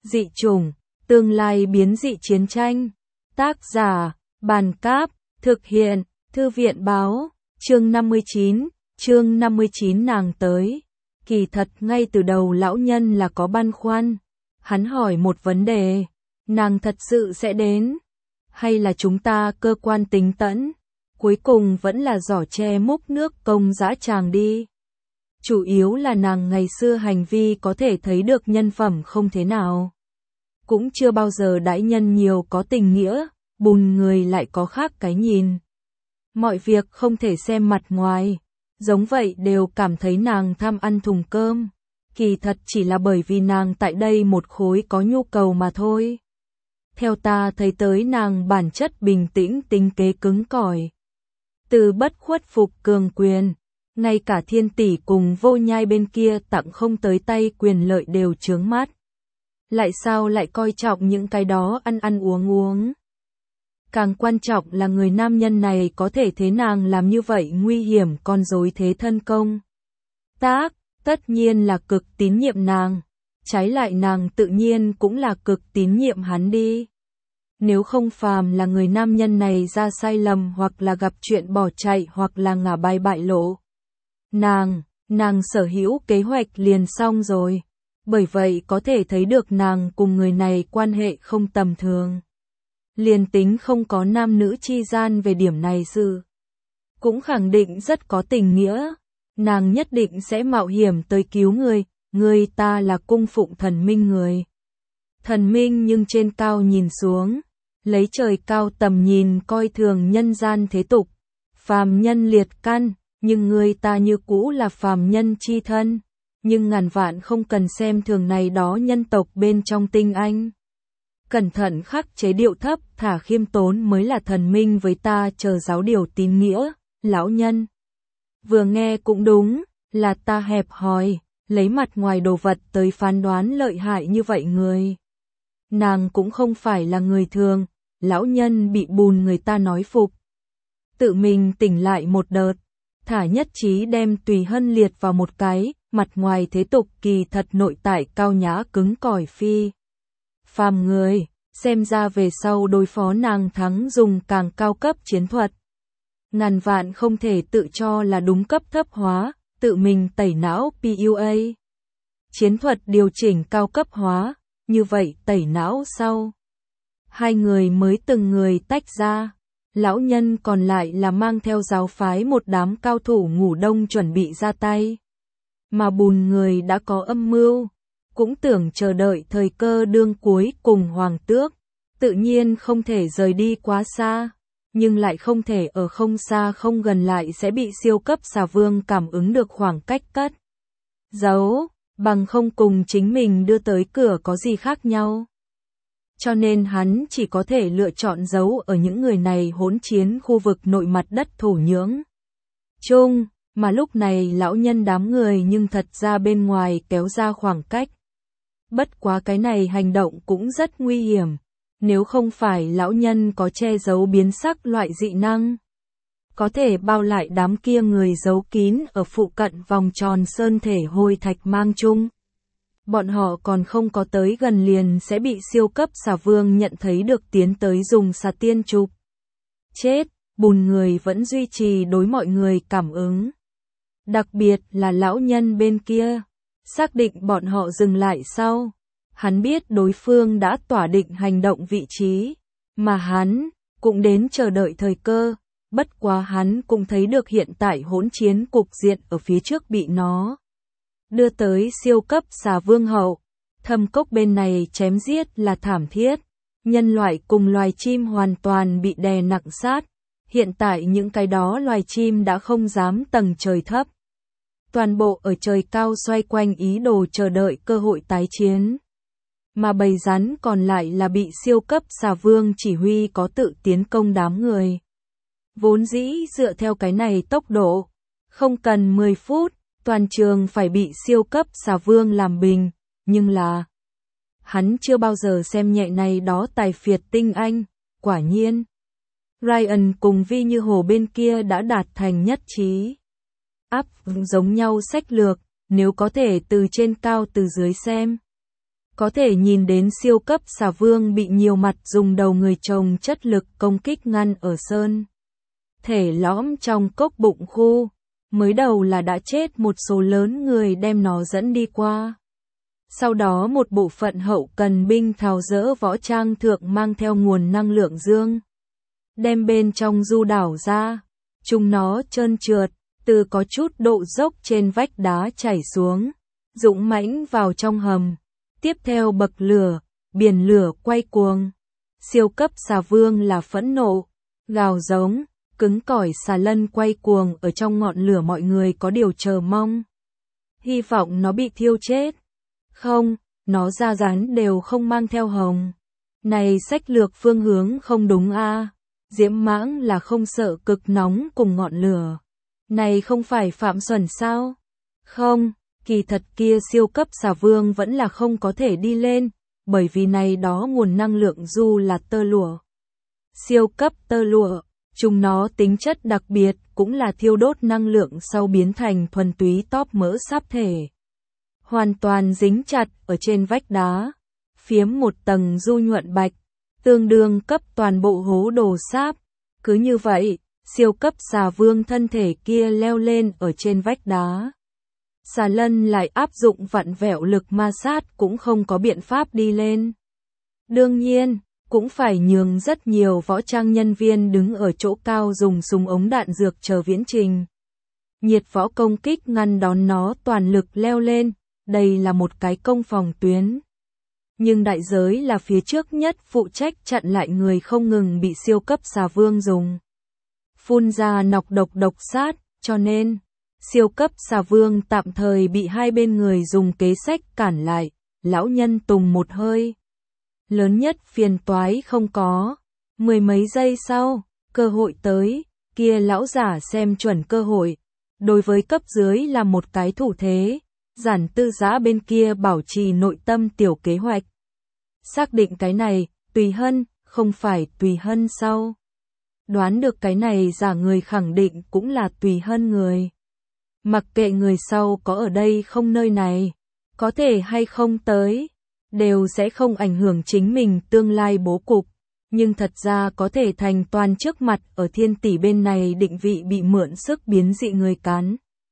Dị chủng, tương lai biến dị chiến tranh. Tác giả, Bàn Cáp, thực hiện, Thư viện Báo, chương 59 nàng tới. Kỳ thật ngay từ đầu lão nhân là có băn khoăn. Hắn hỏi một vấn đề, nàng thật sự sẽ đến? Hay là chúng ta cơ quan tính tẫn? Cuối cùng vẫn là giỏ tre múc nước công dã tràng đi. Chủ yếu là nàng ngày xưa hành vi có thể thấy được nhân phẩm không thế nào. Cũng chưa bao giờ đãi nhân nhiều có tình nghĩa, bùn người lại có khác cái nhìn. Mọi việc không thể xem mặt ngoài, giống vậy đều cảm thấy nàng tham ăn thùng cơm. Kỳ thật chỉ là bởi vì nàng tại đây một khối có nhu cầu mà thôi. Theo ta thấy tới nàng bản chất bình tĩnh tính kế cứng cỏi. Từ bất khuất phục cường quyền, ngay cả Thiên Tỷ cùng Vô Nhai bên kia tặng không tới tay quyền lợi đều chướng mắt. Lại sao lại coi trọng những cái đó ăn uống. Càng quan trọng là người nam nhân này có thể thế nàng làm như vậy nguy hiểm con rối thế thân công. Tất nhiên là cực tín nhiệm nàng, trái lại nàng tự nhiên cũng là cực tín nhiệm hắn đi. Nếu không phàm là người nam nhân này ra sai lầm hoặc là gặp chuyện bỏ chạy hoặc là ngả bài bại lộ. Nàng sở hữu kế hoạch liền xong rồi. Bởi vậy có thể thấy được nàng cùng người này quan hệ không tầm thường. Liền tính không có nam nữ chi gian về điểm này sự. Cũng khẳng định rất có tình nghĩa. Nàng nhất định sẽ mạo hiểm tới cứu người ta là cung phụng thần minh người. Thần minh nhưng trên cao nhìn xuống, lấy trời cao tầm nhìn coi thường nhân gian thế tục. Phàm nhân liệt căn, nhưng người ta như cũ là phàm nhân chi thân. Nhưng ngàn vạn không cần xem thường này đó nhân tộc bên trong tinh anh. Cẩn thận khắc chế điệu thấp thả khiêm tốn mới là thần minh với ta chờ giáo điều tín nghĩa, lão nhân. Vừa nghe cũng đúng, là ta hẹp hòi, lấy mặt ngoài đồ vật tới phán đoán lợi hại như vậy người. Nàng cũng không phải là người thường, lão nhân bị bùn người ta nói phục. Tự mình tỉnh lại một đợt, thả nhất trí đem Tùy Hân liệt vào một cái, mặt ngoài thế tục kỳ thật nội tại cao nhã cứng cỏi phi. Phàm người, xem ra về sau đối phó nàng thắng dùng càng cao cấp chiến thuật. Ngàn vạn không thể tự cho là đúng cấp thấp hóa, tự mình tẩy não PUA. Chiến thuật điều chỉnh cao cấp hóa, như vậy tẩy não sau. Hai người mới từng người tách ra. Lão nhân còn lại là mang theo giáo phái một đám cao thủ ngủ đông chuẩn bị ra tay. Mà bùn người đã có âm mưu, cũng tưởng chờ đợi thời cơ đương cuối cùng hoàng tước, tự nhiên không thể rời đi quá xa, nhưng lại không thể ở không xa không gần lại sẽ bị siêu cấp xà vương cảm ứng được khoảng cách cất. Giấu, bằng không cùng chính mình đưa tới cửa có gì khác nhau. Cho nên hắn chỉ có thể lựa chọn giấu ở những người này hỗn chiến khu vực nội mặt đất thổ nhưỡng chung, mà lúc này lão nhân đám người nhưng thật ra bên ngoài kéo ra khoảng cách. Bất quá cái này hành động cũng rất nguy hiểm, nếu không phải lão nhân có che giấu biến sắc loại dị năng. Có thể bao lại đám kia người giấu kín ở phụ cận vòng tròn sơn thể hôi thạch mang chung. Bọn họ còn không có tới gần liền sẽ bị siêu cấp xà vương nhận thấy được tiến tới dùng xà tiên chụp. Chết, bùn người vẫn duy trì đối mọi người cảm ứng. Đặc biệt là lão nhân bên kia, xác định bọn họ dừng lại sau. Hắn biết đối phương đã tỏa định hành động vị trí, mà hắn cũng đến chờ đợi thời cơ. Bất quá hắn cũng thấy được hiện tại hỗn chiến cục diện ở phía trước bị nó đưa tới siêu cấp xà vương hậu. Thâm cốc bên này chém giết là thảm thiết, nhân loại cùng loài chim hoàn toàn bị đè nặng sát. Hiện tại những cái đó loài chim đã không dám tầng trời thấp. Toàn bộ ở trời cao xoay quanh ý đồ chờ đợi cơ hội tái chiến. Mà bầy rắn còn lại là bị siêu cấp xà vương chỉ huy có tự tiến công đám người. Vốn dĩ dựa theo cái này tốc độ, không cần 10 phút, toàn trường phải bị siêu cấp xà vương làm bình, nhưng là hắn chưa bao giờ xem nhẹ này đó tài phiệt tinh anh, quả nhiên. Ryan cùng Vi Như Hồ bên kia đã đạt thành nhất trí. Áp giống nhau sách lược, nếu có thể từ trên cao từ dưới xem. Có thể nhìn đến siêu cấp xà vương bị nhiều mặt dùng đầu người chồng chất lực công kích ngăn ở sơn thể lõm trong cốc bụng khu. Mới đầu là đã chết một số lớn người đem nó dẫn đi qua. Sau đó một bộ phận hậu cần binh tháo dỡ võ trang thượng mang theo nguồn năng lượng dương. Đem bên trong du đảo ra. Chúng nó trơn trượt, từ có chút độ dốc trên vách đá chảy xuống. Dũng mãnh vào trong hầm. Tiếp theo bậc lửa, biển lửa quay cuồng. Siêu cấp xà vương là phẫn nộ, gào giống, cứng cỏi xà lân quay cuồng ở trong ngọn lửa, mọi người có điều chờ mong. Hy vọng nó bị thiêu chết. Không, nó ra rán đều không mang theo hồng. Này sách lược phương hướng không đúng a. Diễm mãng là không sợ cực nóng cùng ngọn lửa. Này không phải Phạm Xuẩn sao? Không, kỳ thật kia siêu cấp xà vương vẫn là không có thể đi lên, bởi vì này đó nguồn năng lượng du là tơ lụa. Siêu cấp tơ lụa, chúng nó tính chất đặc biệt cũng là thiêu đốt năng lượng sau biến thành thuần túy tóp mỡ sáp thể. Hoàn toàn dính chặt ở trên vách đá, phiếm một tầng du nhuận bạch, tương đương cấp toàn bộ hố đồ sáp. Cứ như vậy, siêu cấp xà vương thân thể kia leo lên ở trên vách đá. Xà lân lại áp dụng vặn vẹo lực ma sát cũng không có biện pháp đi lên. Đương nhiên, cũng phải nhường rất nhiều võ trang nhân viên đứng ở chỗ cao dùng súng ống đạn dược chờ viễn trình. Nhiệt võ công kích ngăn đón nó toàn lực leo lên, đây là một cái công phòng tuyến. Nhưng đại giới là phía trước nhất phụ trách chặn lại người không ngừng bị siêu cấp xà vương dùng. Phun ra nọc độc sát, cho nên siêu cấp xà vương tạm thời bị hai bên người dùng kế sách cản lại, lão nhân tùng một hơi. Lớn nhất phiền toái không có. Mười mấy giây sau, cơ hội tới, kia lão giả xem chuẩn cơ hội. Đối với cấp dưới là một cái thủ thế, Giản Tư Giã bên kia bảo trì nội tâm tiểu kế hoạch. Xác định cái này, Tùy Hân, không phải Tùy Hân sau. Đoán được cái này giả người khẳng định cũng là Tùy Hân người. Mặc kệ người sau có ở đây không nơi này, có thể hay không tới, đều sẽ không ảnh hưởng chính mình tương lai bố cục, nhưng thật ra có thể thành toàn trước mặt ở Thiên Tỷ bên này định vị bị mượn sức biến dị người cán.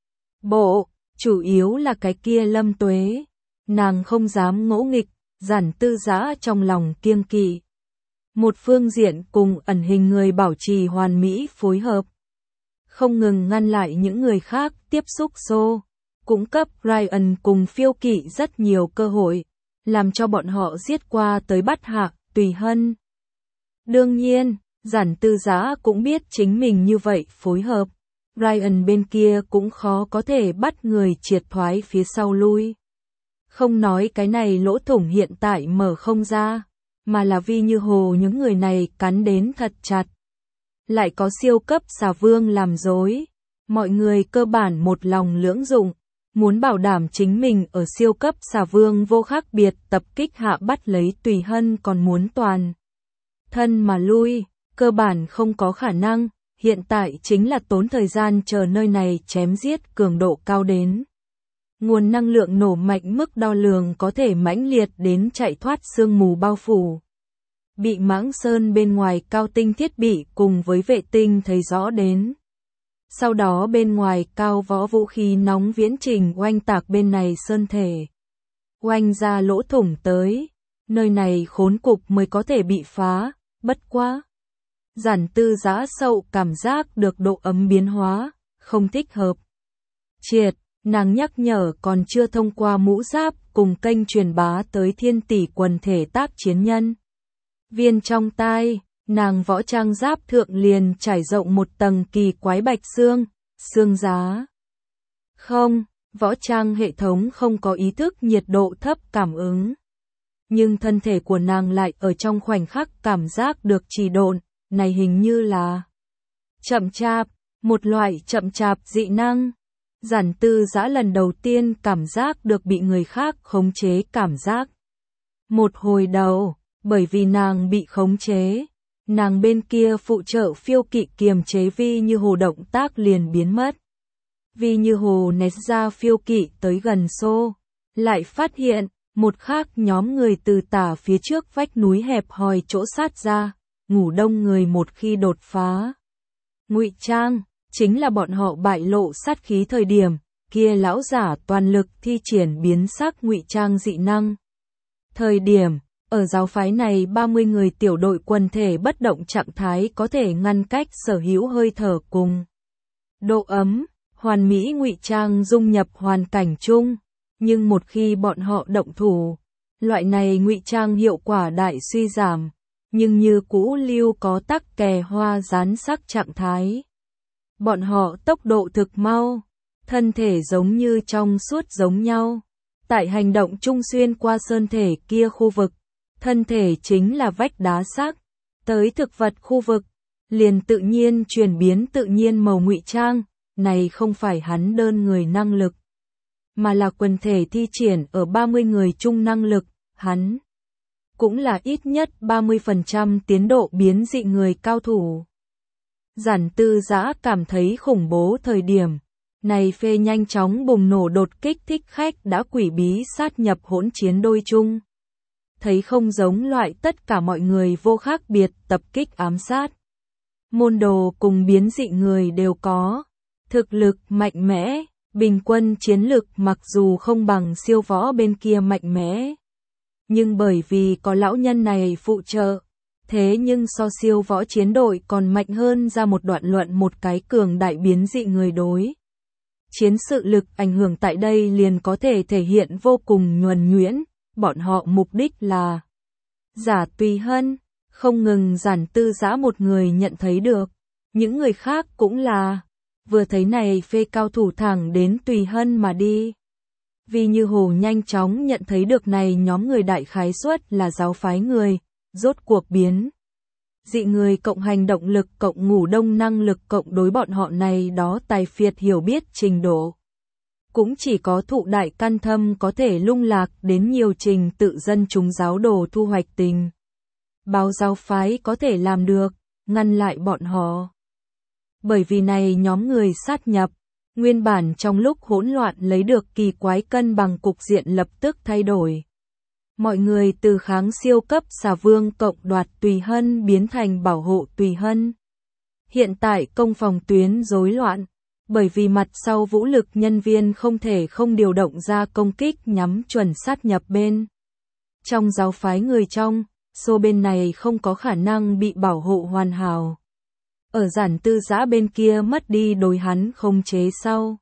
Bộ, chủ yếu là cái kia Lâm Tuế, nàng không dám ngỗ nghịch, Giản Tư Giã trong lòng kiêng kỵ. Một phương diện cùng ẩn hình người bảo trì hoàn mỹ phối hợp, không ngừng ngăn lại những người khác tiếp xúc xô, cũng cấp Ryan cùng Phiêu Kỵ rất nhiều cơ hội, làm cho bọn họ giết qua tới bắt hạ Tùy Hân. Đương nhiên, Giản Tư Giã cũng biết chính mình như vậy phối hợp, Ryan bên kia cũng khó có thể bắt người triệt thoái phía sau lui. Không nói cái này lỗ thủng hiện tại mở không ra, mà là vì như hồ những người này cắn đến thật chặt. Lại có siêu cấp xà vương làm dối, mọi người cơ bản một lòng lưỡng dụng, muốn bảo đảm chính mình ở siêu cấp xà vương vô khác biệt tập kích hạ bắt lấy Tùy Hân còn muốn toàn thân mà lui, cơ bản không có khả năng, hiện tại chính là tốn thời gian chờ nơi này chém giết cường độ cao đến. Nguồn năng lượng nổ mạnh mức đo lường có thể mãnh liệt đến chạy thoát sương mù bao phủ. Bị Mãng Sơn bên ngoài cao tinh thiết bị cùng với vệ tinh thấy rõ đến. Sau đó bên ngoài cao võ vũ khí nóng viễn trình oanh tạc bên này sơn thể. Oanh ra lỗ thủng tới, nơi này khốn cục mới có thể bị phá, bất quá. Giản Tư Giã sậu cảm giác được độ ấm biến hóa, không thích hợp. Triệt, nàng nhắc nhở còn chưa thông qua mũ giáp cùng kênh truyền bá tới Thiên Tỷ quần thể tác chiến nhân. Viên trong tai, nàng võ trang giáp thượng liền trải rộng một tầng kỳ quái bạch xương giá. Không, võ trang hệ thống không có ý thức nhiệt độ thấp cảm ứng. Nhưng thân thể của nàng lại ở trong khoảnh khắc cảm giác được trì độn, này hình như là chậm chạp, một loại chậm chạp dị năng. Giản Tư Giã lần đầu tiên cảm giác được bị người khác khống chế cảm giác. Một hồi đầu, bởi vì nàng bị khống chế, nàng bên kia phụ trợ Phiêu Kỵ kiềm chế Vi Như Hồ động tác liền biến mất. Vi Như Hồ ném ra Phiêu Kỵ tới gần xô, lại phát hiện, Một khác nhóm người từ tả phía trước vách núi hẹp hòi chỗ sát ra, ngủ đông người một khi đột phá. Ngụy trang, chính là bọn họ bại lộ sát khí thời điểm, kia lão giả toàn lực thi triển biến sắc ngụy trang dị năng. Thời điểm, ở giáo phái này 30 người tiểu đội quần thể bất động trạng thái có thể ngăn cách sở hữu hơi thở cùng độ ấm, hoàn mỹ ngụy trang dung nhập hoàn cảnh chung, nhưng một khi bọn họ động thủ, loại này ngụy trang hiệu quả đại suy giảm, nhưng như cũ lưu có tắc kè hoa rán sắc trạng thái. Bọn họ tốc độ thực mau, thân thể giống như trong suốt giống nhau. Tại hành động chung xuyên qua sơn thể kia khu vực, thân thể chính là vách đá sắc, tới thực vật khu vực, liền tự nhiên chuyển biến tự nhiên màu ngụy trang, này không phải hắn đơn người năng lực, mà là quần thể thi triển ở 30 người chung năng lực, hắn cũng là ít nhất 30% tiến độ biến dị người cao thủ. Giản Tư Dã cảm thấy khủng bố thời điểm này phê nhanh chóng bùng nổ đột kích thích khách đã quỷ bí sát nhập hỗn chiến đôi chung. Thấy không giống loại tất cả mọi người vô khác biệt tập kích ám sát. Môn đồ cùng biến dị người đều có. Thực lực mạnh mẽ, bình quân chiến lực mặc dù không bằng siêu võ bên kia mạnh mẽ. Nhưng bởi vì có lão nhân này phụ trợ, thế nhưng so siêu võ chiến đội còn mạnh hơn ra một đoạn luận một cái cường đại biến dị người đối. Chiến sự lực ảnh hưởng tại đây liền có thể thể hiện vô cùng nhuần nhuyễn, bọn họ mục đích là giả Tùy Hân, không ngừng Giản Tư Dã một người nhận thấy được, những người khác cũng là, vừa thấy này phê cao thủ thẳng đến Tùy Hân mà đi. Vì Như Hồ nhanh chóng nhận thấy được này nhóm người đại khái suất là giáo phái người, rốt cuộc biến. Dị người cộng hành động lực cộng ngủ đông năng lực cộng đối bọn họ này đó tài phiệt hiểu biết trình độ. Cũng chỉ có thụ đại căn thâm có thể lung lạc đến nhiều trình tự dân chúng giáo đồ thu hoạch tình. Báo giáo phái có thể làm được, ngăn lại bọn họ. Bởi vì này nhóm người sát nhập, nguyên bản trong lúc hỗn loạn lấy được kỳ quái cân bằng cục diện lập tức thay đổi. Mọi người từ kháng siêu cấp xà vương cộng đoạt Tùy Hân biến thành bảo hộ Tùy Hân. Hiện tại công phòng tuyến rối loạn, bởi vì mặt sau vũ lực nhân viên không thể không điều động ra công kích nhắm chuẩn sát nhập bên. Trong giáo phái người trong, số bên này không có khả năng bị bảo hộ hoàn hảo. Ở Giản Tư Dã bên kia mất đi đối hắn không chế sau.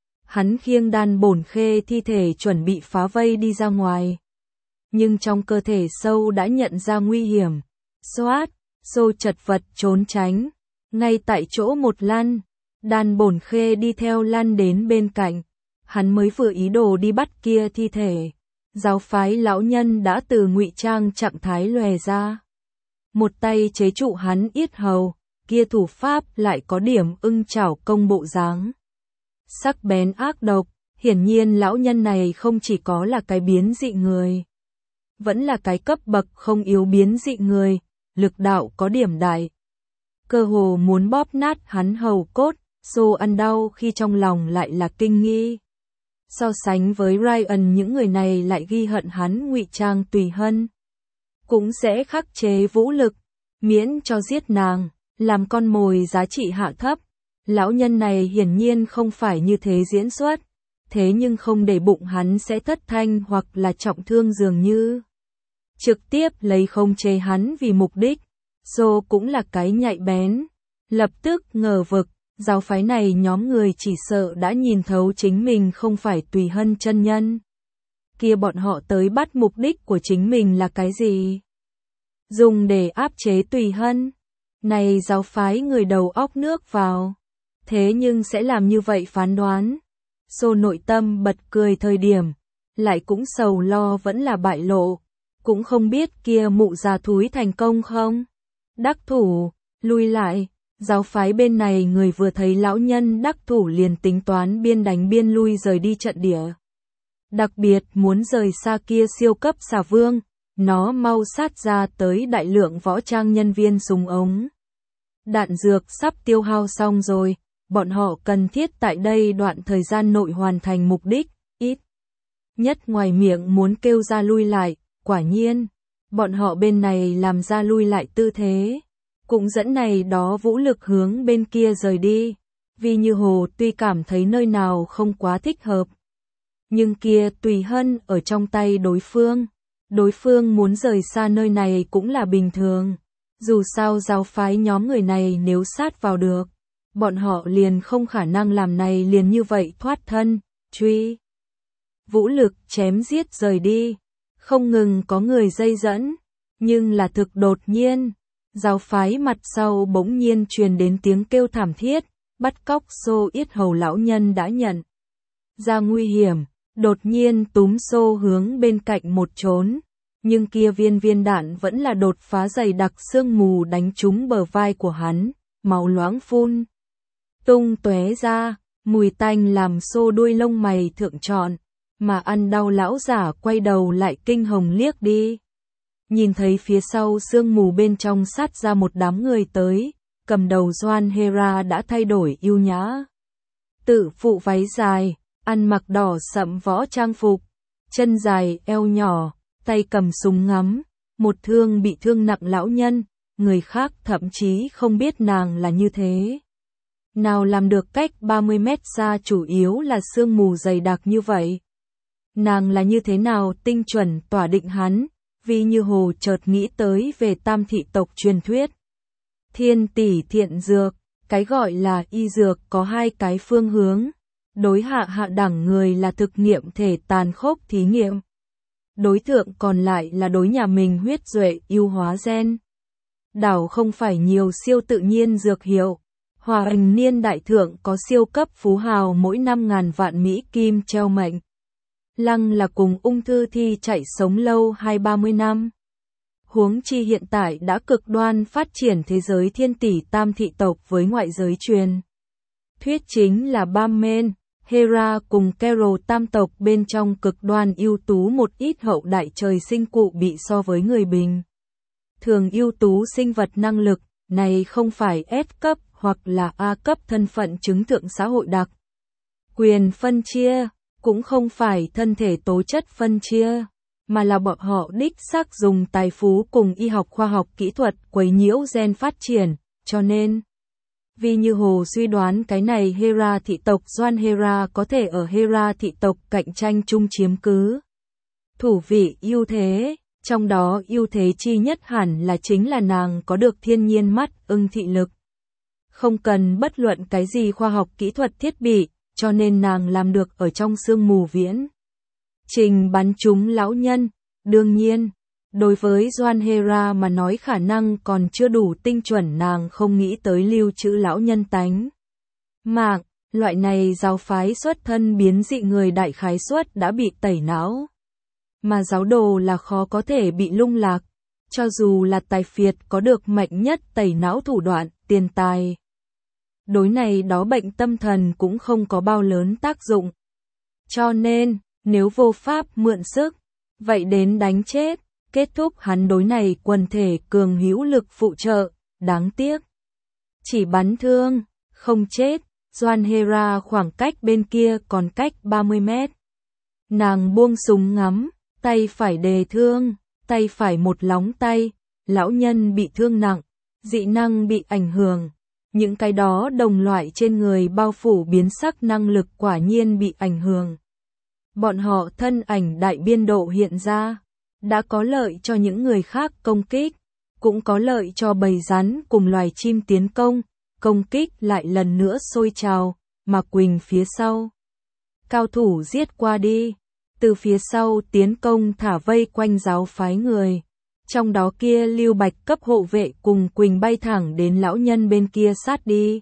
Hắn khiêng đan bổn khê thi thể chuẩn bị phá vây đi ra ngoài. Nhưng trong cơ thể sâu đã nhận ra nguy hiểm. Xoát, sâu chật vật trốn tránh. Ngay tại chỗ một lăn, đan bổn khê đi theo lăn đến bên cạnh. Hắn mới vừa ý đồ đi bắt kia thi thể. Giáo phái lão nhân đã từ ngụy trang trạng thái lòe ra. Một tay chế trụ hắn yết hầu, kia thủ pháp lại có điểm ưng chảo công bộ dáng. Sắc bén ác độc, hiển nhiên lão nhân này không chỉ có là cái biến dị người. Vẫn là cái cấp bậc không yếu biến dị người, lực đạo có điểm đại. Cơ hồ muốn bóp nát hắn hầu cốt, xô ăn đau khi trong lòng lại là kinh nghi. So sánh với Ryan những người này lại ghi hận hắn ngụy trang Tùy Hân. Cũng sẽ khắc chế vũ lực, miễn cho giết nàng, làm con mồi giá trị hạ thấp. Lão nhân này hiển nhiên không phải như thế diễn xuất, thế nhưng không để bụng hắn sẽ thất thanh hoặc là trọng thương dường như. Trực tiếp lấy không chế hắn vì mục đích, Dô cũng là cái nhạy bén. Lập tức ngờ vực, giáo phái này nhóm người chỉ sợ đã nhìn thấu chính mình không phải Tùy Hân chân nhân. Kia bọn họ tới bắt mục đích của chính mình là cái gì? Dùng để áp chế Tùy Hân. Này giáo phái người đầu óc nước vào. Thế nhưng sẽ làm như vậy phán đoán. Dô nội tâm bật cười thời điểm, lại cũng sầu lo vẫn là bại lộ. Cũng không biết kia mụ già thúi thành công không? Đắc thủ, lui lại, giáo phái bên này người vừa thấy lão nhân đắc thủ liền tính toán biên đánh biên lui rời đi trận địa. Đặc biệt muốn rời xa kia siêu cấp xà vương, nó mau sát ra tới đại lượng võ trang nhân viên súng ống. Đạn dược sắp tiêu hao xong rồi, bọn họ cần thiết tại đây đoạn thời gian nội hoàn thành mục đích, ít nhất ngoài miệng muốn kêu ra lui lại, quả nhiên, bọn họ bên này làm ra lui lại tư thế, cũng dẫn này đó vũ lực hướng bên kia rời đi. Vì Như Hồ tuy cảm thấy nơi nào không quá thích hợp, nhưng kia tùy hân ở trong tay đối phương muốn rời xa nơi này cũng là bình thường. Dù sao giáo phái nhóm người này nếu sát vào được, bọn họ liền không khả năng làm này liền như vậy thoát thân, truy. Vũ lực chém giết rời đi, không ngừng có người dây dẫn, nhưng là thực đột nhiên, giáo phái mặt sau bỗng nhiên truyền đến tiếng kêu thảm thiết, bắt cóc xô yết hầu lão nhân đã nhận ra nguy hiểm, đột nhiên túm xô hướng bên cạnh một trốn, nhưng kia viên đạn vẫn là đột phá dày đặc sương mù đánh trúng bờ vai của hắn, máu loãng phun tung tóe ra, mùi tanh làm xô đuôi lông mày thượng trọn, mà ăn đau lão giả quay đầu lại kinh hồng liếc đi. Nhìn thấy phía sau sương mù bên trong sát ra một đám người tới, cầm đầu Doan Hera đã thay đổi yêu nhã. Tự phụ váy dài, ăn mặc đỏ sẫm võ trang phục, chân dài eo nhỏ, tay cầm súng ngắm, một thương bị thương nặng lão nhân, người khác thậm chí không biết nàng là như thế. Nào làm được cách 30 mét xa chủ yếu là sương mù dày đặc như vậy. Nàng là như thế nào tinh chuẩn tỏa định hắn, vì Như Hồ chợt nghĩ tới về Tam thị tộc truyền thuyết. Thiên tỷ thiện dược, cái gọi là y dược có hai cái phương hướng. Đối hạ đẳng người là thực nghiệm thể tàn khốc thí nghiệm. Đối tượng còn lại là đối nhà mình huyết duệ ưu hóa gen. Đảo không phải nhiều siêu tự nhiên dược hiệu. Hòa Bình niên đại thượng có siêu cấp phú hào mỗi năm ngàn vạn Mỹ kim treo mệnh. Lăng là cùng ung thư thi chạy sống lâu 20-30 năm. Huống chi hiện tại đã cực đoan phát triển thế giới thiên tỷ tam thị tộc với ngoại giới truyền. Thuyết chính là Bammen, Hera cùng Carol tam tộc bên trong cực đoan ưu tú một ít hậu đại trời sinh cụ bị so với người bình. Thường ưu tú sinh vật năng lực, này không phải S cấp hoặc là A cấp thân phận chứng thượng xã hội đặc. Quyền phân chia, cũng không phải thân thể tố chất phân chia, mà là bọn họ đích xác dùng tài phú cùng y học khoa học kỹ thuật quấy nhiễu gen phát triển, cho nên vì Như Hồ suy đoán cái này Hera thị tộc Doan Hera có thể ở Hera thị tộc cạnh tranh chung chiếm cứ thủ vị ưu thế, trong đó ưu thế chi nhất hẳn là chính là nàng có được thiên nhiên mắt ưng thị lực. Không cần bất luận cái gì khoa học kỹ thuật thiết bị, cho nên nàng làm được ở trong sương mù viễn trình bắn trúng lão nhân. Đương nhiên, đối với Doan Hera mà nói khả năng còn chưa đủ tinh chuẩn, nàng không nghĩ tới lưu trữ lão nhân tánh mạng, loại này giáo phái xuất thân biến dị người đại khái suất đã bị tẩy não. Mà giáo đồ là khó có thể bị lung lạc, cho dù là tài phiệt có được mạnh nhất tẩy não thủ đoạn, tiền tài. Đối này đó bệnh tâm thần cũng không có bao lớn tác dụng. Cho nên, nếu vô pháp mượn sức, vậy đến đánh chết, kết thúc hắn đối này quần thể cường hữu lực phụ trợ, đáng tiếc. Chỉ bắn thương, không chết, Doan Hera khoảng cách bên kia còn cách 30 mét. Nàng buông súng ngắm, tay phải đề thương, tay phải một lóng tay, lão nhân bị thương nặng, dị năng bị ảnh hưởng. Những cái đó đồng loại trên người bao phủ biến sắc năng lực quả nhiên bị ảnh hưởng. Bọn họ thân ảnh đại biên độ hiện ra, đã có lợi cho những người khác công kích, cũng có lợi cho bầy rắn cùng loài chim tiến công kích lại lần nữa sôi trào, mà Quỳnh phía sau. Cao thủ giết qua đi, từ phía sau tiến công thả vây quanh giáo phái người. Trong đó kia Lưu Bạch cấp hộ vệ cùng Quỳnh bay thẳng đến lão nhân bên kia sát đi.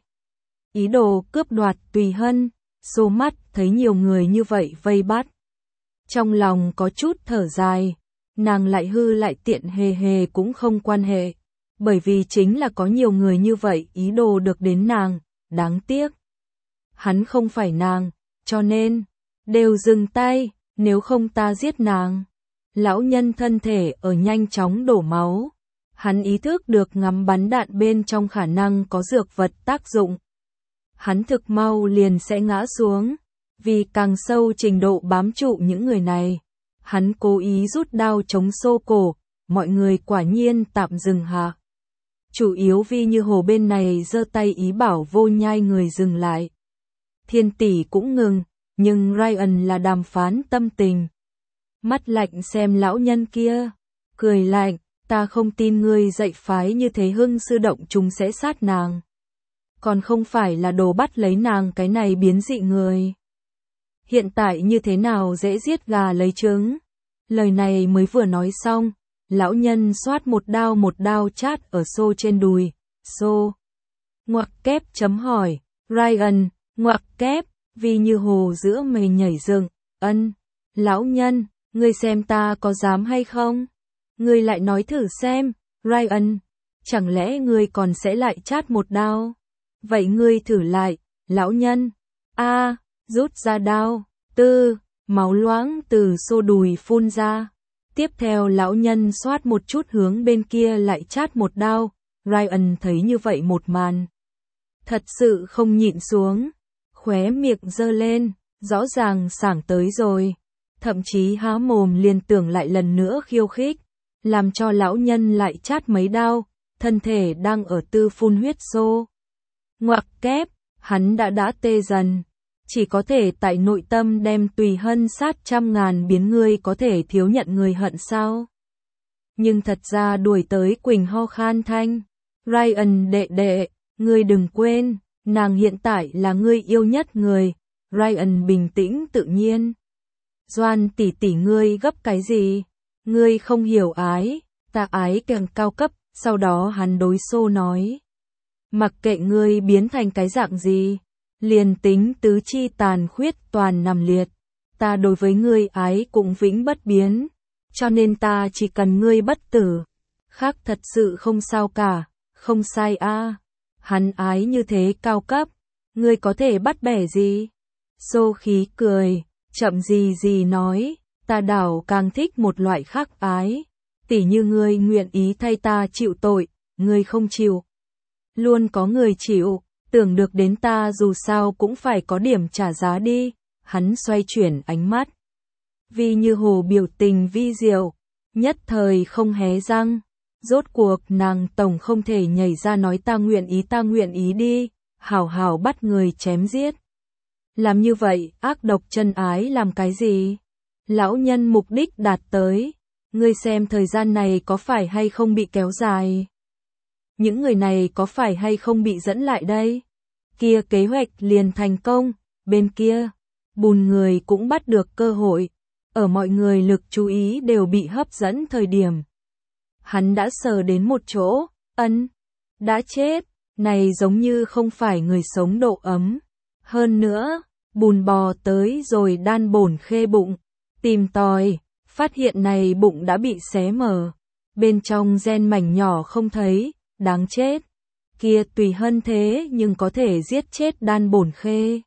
Ý đồ cướp đoạt Tùy Hân, số mắt thấy nhiều người như vậy vây bắt. Trong lòng có chút thở dài, nàng lại hư lại tiện hề cũng không quan hệ. Bởi vì chính là có nhiều người như vậy ý đồ được đến nàng, đáng tiếc. Hắn không phải nàng, cho nên, đều dừng tay, nếu không ta giết nàng. Lão nhân thân thể ở nhanh chóng đổ máu. Hắn ý thức được ngắm bắn đạn bên trong khả năng có dược vật tác dụng. Hắn thực mau liền sẽ ngã xuống. Vì càng sâu trình độ bám trụ những người này, hắn cố ý rút đao chống xô cổ, mọi người quả nhiên tạm dừng hạ. Chủ yếu vì Như Hồ bên này giơ tay ý bảo Vô Nhai người dừng lại. Thiên tỷ cũng ngừng, nhưng Ryan là đàm phán tâm tình. Mắt lạnh xem lão nhân kia, cười lạnh, ta không tin ngươi dạy phái như thế Hưng sư động chúng sẽ sát nàng. Còn không phải là đồ bắt lấy nàng cái này biến dị người. Hiện tại như thế nào dễ giết gà lấy trứng. Lời này mới vừa nói xong, lão nhân xoát một đao chát ở xô trên đùi. Xô. Ngoặc kép chấm hỏi. Ryan, ngoặc kép, vì Như Hồ giữa mày nhảy dựng. Ân. Lão nhân, ngươi xem ta có dám hay không? Ngươi lại nói thử xem, Ryan. Chẳng lẽ ngươi còn sẽ lại chát một đao? Vậy ngươi thử lại, lão nhân. A, rút ra đao. Tư, máu loãng từ xô đùi phun ra. Tiếp theo lão nhân xoát một chút hướng bên kia lại chát một đao. Ryan thấy như vậy một màn. Thật sự không nhịn xuống. Khóe miệng giơ lên, rõ ràng sảng tới rồi. Thậm chí há mồm liền tưởng lại lần nữa khiêu khích. Làm cho lão nhân lại chát mấy đao, thân thể đang ở tư phun huyết xô. Ngoặc kép, hắn đã tê dần. Chỉ có thể tại nội tâm đem Tùy Hân sát trăm ngàn biến ngươi có thể thiếu nhận người hận sao? Nhưng thật ra đuổi tới Quỳnh ho khan thanh. Ryan đệ đệ, ngươi đừng quên, nàng hiện tại là ngươi yêu nhất người. Ryan bình tĩnh tự nhiên. Doan tỷ tỷ ngươi gấp cái gì? Ngươi không hiểu ái, ta ái càng cao cấp, sau đó hắn đối xô nói. Mặc kệ ngươi biến thành cái dạng gì, liền tính tứ chi tàn khuyết toàn nằm liệt, ta đối với ngươi ái cũng vĩnh bất biến, cho nên ta chỉ cần ngươi bất tử. Khác thật sự không sao cả, không sai a. Hắn ái như thế cao cấp, ngươi có thể bắt bẻ gì? Xô khí cười, chậm gì nói, ta đảo càng thích một loại khác ái, tỉ như ngươi nguyện ý thay ta chịu tội, ngươi không chịu. Luôn có người chịu, tưởng được đến ta dù sao cũng phải có điểm trả giá đi. Hắn xoay chuyển ánh mắt. Vì Như Hồ biểu tình vi diệu, nhất thời không hé răng. Rốt cuộc nàng tổng không thể nhảy ra nói ta nguyện ý đi, hảo hảo bắt người chém giết. Làm như vậy, ác độc chân ái làm cái gì? Lão nhân mục đích đạt tới, ngươi xem thời gian này có phải hay không bị kéo dài? Những người này có phải hay không bị dẫn lại đây? Kia kế hoạch liền thành công, bên kia, Bùn người cũng bắt được cơ hội, ở mọi người lực chú ý đều bị hấp dẫn thời điểm. Hắn đã sờ đến một chỗ, đã chết, này giống như không phải người sống độ ấm. Hơn nữa, Bùn bò tới rồi Đan Bổn Khê bụng, tìm tòi, phát hiện này bụng đã bị xé mở, bên trong gen mảnh nhỏ không thấy, đáng chết. Kia Tùy Hân thế nhưng có thể giết chết Đan Bổn Khê.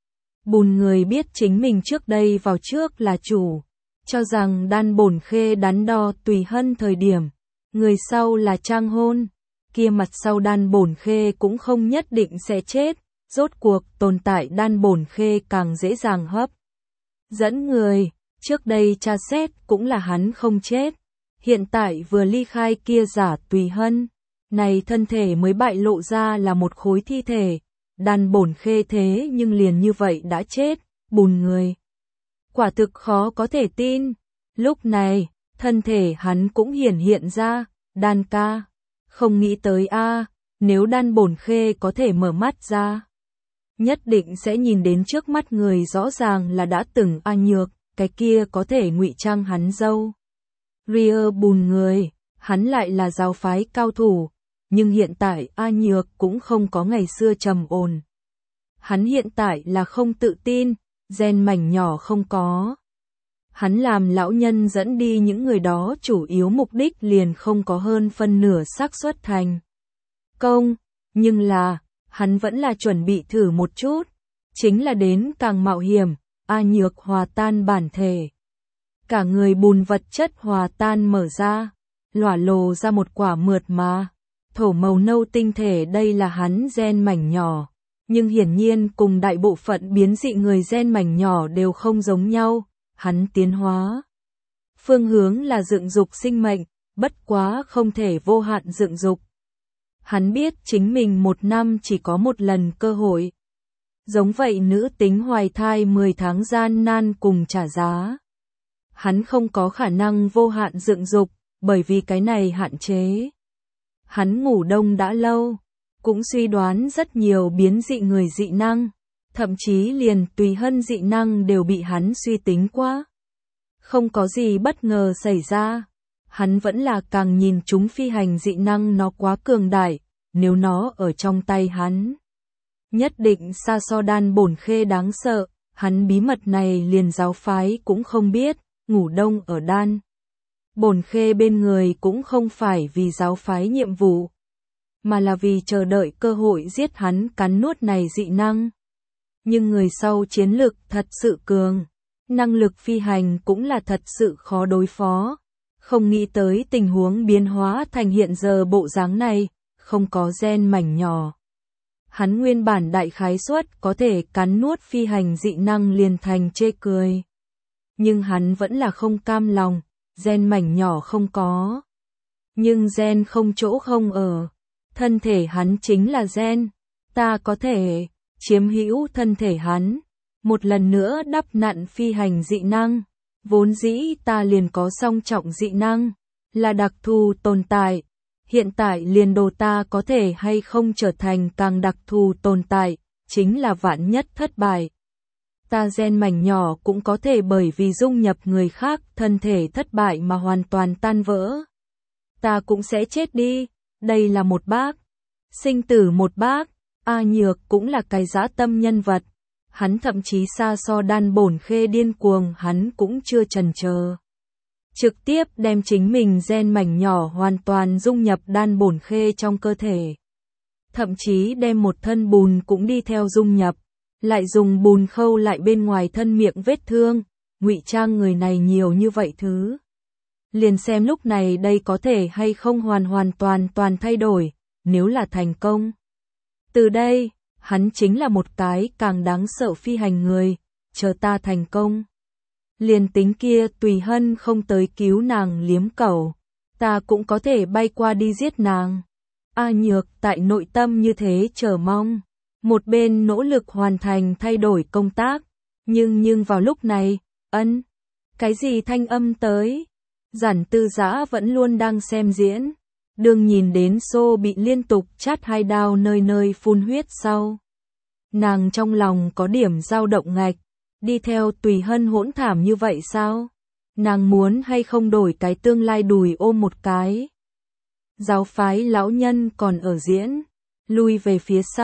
Bùn người biết chính mình trước đây vào trước là chủ, cho rằng Đan Bổn Khê đắn đo Tùy Hân thời điểm, người sau là Trang Hôn, kia mặt sau Đan Bổn Khê cũng không nhất định sẽ chết, rốt cuộc tồn tại Đan Bổn Khê càng dễ dàng hấp dẫn người, trước đây tra xét cũng là hắn không chết, hiện tại vừa ly khai kia giả Tùy Hân, này thân thể mới bại lộ ra là một khối thi thể. Đan Bổn Khê thế nhưng liền như vậy đã chết, Bùn người. Quả thực khó có thể tin. Lúc này, thân thể hắn cũng hiện ra, Đan ca. Không nghĩ tới nếu Đan Bổn Khê có thể mở mắt ra. Nhất định sẽ nhìn đến trước mắt người rõ ràng là đã từng Nhược, cái kia có thể ngụy trang hắn dâu. Ria Bùn người, hắn lại là giáo phái cao thủ. Nhưng hiện tại Nhược cũng không có ngày xưa trầm ổn. Hắn hiện tại là không tự tin, gen mảnh nhỏ không có. Hắn làm lão nhân dẫn đi những người đó chủ yếu mục đích liền không có hơn phân nửa xác suất thành công, nhưng là, hắn vẫn là chuẩn bị thử một chút, chính là đến càng mạo hiểm, Nhược hòa tan bản thể. Cả người bùn vật chất hòa tan mở ra, lỏa lồ ra một quả mượt mà. Thổ màu nâu tinh thể đây là hắn gen mảnh nhỏ, Nhưng hiển nhiên cùng đại bộ phận biến dị người gen mảnh nhỏ đều không giống nhau, hắn tiến hóa. Phương hướng là dựng dục sinh mệnh, bất quá không thể vô hạn dựng dục. Hắn biết chính mình một năm chỉ có một lần cơ hội. Giống vậy nữ tính hoài thai 10 tháng gian nan cùng trả giá. Hắn không có khả năng vô hạn dựng dục, bởi vì cái này hạn chế. Hắn ngủ đông đã lâu, cũng suy đoán rất nhiều biến dị người dị năng, thậm chí liền Tùy Hân dị năng đều bị hắn suy tính qua. Không có gì bất ngờ xảy ra, hắn vẫn là càng nhìn chúng phi hành dị năng nó quá cường đại, nếu nó ở trong tay hắn. Nhất định xa so đan bổn khê đáng sợ, hắn bí mật này liền giáo phái cũng không biết, ngủ đông ở đan. Bổn khê bên người cũng không phải vì giáo phái nhiệm vụ, mà là vì chờ đợi cơ hội giết hắn cắn nuốt này dị năng. Nhưng người sau chiến lực thật sự cường, năng lực phi hành cũng là thật sự khó đối phó. Không nghĩ tới tình huống biến hóa thành hiện giờ bộ dáng này, không có gen mảnh nhỏ. Hắn nguyên bản đại khái suất có thể cắn nuốt phi hành dị năng liền thành chê cười. Nhưng hắn vẫn là không cam lòng, gen mảnh nhỏ không có. Nhưng gen không chỗ không ở. Thân thể hắn chính là gen. Ta có thể chiếm hữu thân thể hắn. Một lần nữa đắp nặn phi hành dị năng. Vốn dĩ ta liền có song trọng dị năng. Là đặc thù tồn tại. Hiện tại liền đồ ta có thể hay không trở thành càng đặc thù tồn tại. Chính là vạn nhất thất bại. Ta gen mảnh nhỏ cũng có thể bởi vì dung nhập người khác thân thể thất bại mà hoàn toàn tan vỡ. Ta cũng sẽ chết đi. Đây là một bác. Sinh tử một bác. A Nhược cũng là cái dã tâm nhân vật. Hắn thậm chí xa so đan bổn khê điên cuồng hắn cũng chưa chần chờ. Trực tiếp đem chính mình gen mảnh nhỏ hoàn toàn dung nhập đan bổn khê trong cơ thể. Thậm chí đem một thân bùn cũng đi theo dung nhập. Lại dùng bùn khâu lại bên ngoài thân miệng vết thương, ngụy trang người này nhiều như vậy thứ. Liền xem lúc này đây có thể hay không hoàn toàn thay đổi, nếu là thành công. Từ đây, hắn chính là một cái càng đáng sợ phi hành người, chờ ta thành công. Liền tính kia Tùy Hân không tới cứu nàng liếm cẩu, ta cũng có thể bay qua đi giết nàng. A Nhược tại nội tâm như thế chờ mong. Một bên nỗ lực hoàn thành thay đổi công tác, nhưng vào lúc này, cái gì thanh âm tới? Giản Tư Dã vẫn luôn đang xem diễn, đương nhìn đến Xô bị liên tục chát 2 đao nơi nơi phun huyết sau. Nàng trong lòng có điểm dao động ngạch, đi theo Tùy Hân hỗn thảm như vậy sao? Nàng muốn hay không đổi cái tương lai đùi ôm một cái? Giáo phái lão nhân còn ở diễn, lui về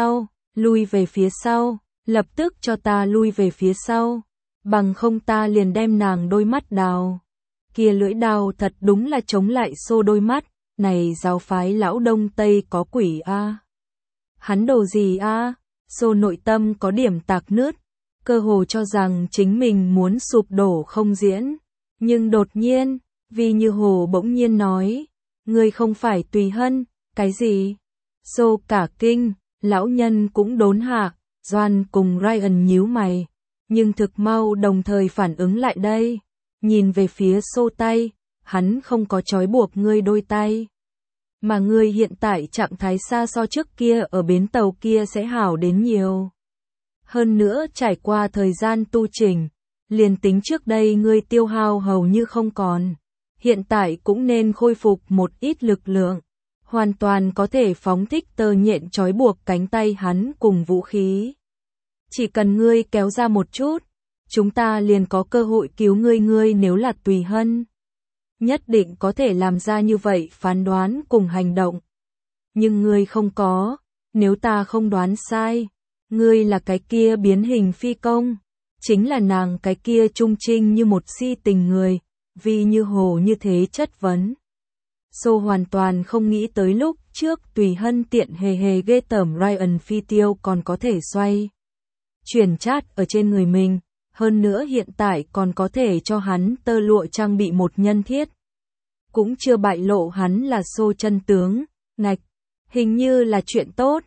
phía sau, lập tức cho ta lui về phía sau, bằng không ta liền đem nàng đôi mắt đào. Kia lưỡi đao thật đúng là chống lại Xô đôi mắt, này giáo phái lão Đông Tây có quỷ a. Hắn đồ gì a? Xô nội tâm có điểm tạc nứt, cơ hồ cho rằng chính mình muốn sụp đổ không diễn, nhưng đột nhiên, Vi Như Hồ bỗng nhiên nói, ngươi không phải Tùy Hân, cái gì? Xô cả kinh. Lão nhân cũng đốn hạ, Doan cùng Ryan nhíu mày, nhưng thực mau đồng thời phản ứng lại đây, nhìn về phía Xô tay, hắn không có trói buộc ngươi đôi tay. Mà ngươi hiện tại trạng thái xa so trước kia ở bến tàu kia sẽ hảo đến nhiều. Hơn nữa trải qua thời gian tu chỉnh, liền tính trước đây ngươi tiêu hao hầu như không còn, hiện tại cũng nên khôi phục một ít lực lượng. Hoàn toàn có thể phóng thích tơ nhện trói buộc cánh tay hắn cùng vũ khí. Chỉ cần ngươi kéo ra một chút, chúng ta liền có cơ hội cứu ngươi nếu là Tùy Hân. Nhất định có thể làm ra như vậy phán đoán cùng hành động. Nhưng ngươi không có, nếu ta không đoán sai, ngươi là cái kia biến hình phi công, chính là nàng cái kia trung trinh như một si tình người, Vi Như Hồ như thế chất vấn. Xô hoàn toàn không nghĩ tới lúc trước Tùy Hân tiện hề ghê tởm Ryan phi tiêu còn có thể xoay chuyển chát ở trên người mình, hơn nữa hiện tại còn có thể cho hắn tơ lụa trang bị một nhân thiết. Cũng chưa bại lộ hắn là Xô chân tướng, ngạch, hình như là chuyện tốt,